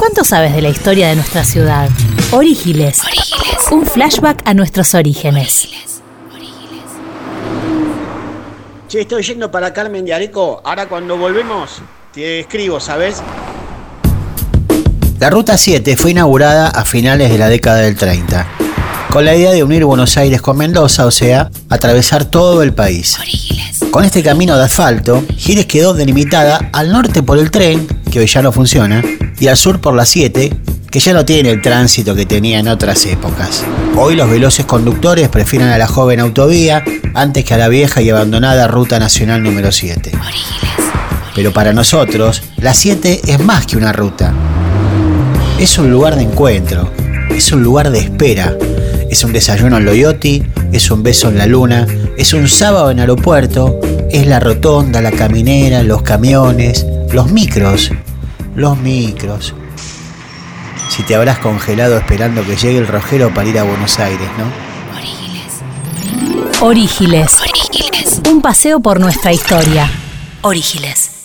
¿Cuánto sabes de la historia de nuestra ciudad? Orígiles. Un flashback a nuestros orígenes. Che, estoy yendo para Carmen de Areco. Ahora cuando volvemos te escribo, ¿sabes? La Ruta 7 fue inaugurada a finales de la década del 30, con la idea de unir Buenos Aires con Mendoza, o sea, atravesar todo el país. Con este camino de asfalto, Giles quedó delimitada al norte por el tren, que hoy ya no funciona, y al sur por la 7, que ya no tiene el tránsito que tenía en otras épocas. Hoy los veloces conductores prefieren a la joven autovía antes que a la vieja y abandonada Ruta Nacional número 7. Pero para nosotros, la 7 es más que una ruta. Es un lugar de encuentro, es un lugar de espera, es un desayuno en Loyotti, es un beso en la luna, es un sábado en aeropuerto, es la rotonda, la caminera, los camiones, los micros. Si te habrás congelado esperando que llegue el rojero para ir a Buenos Aires, ¿no? Orígiles. Un paseo por nuestra historia. Orígiles.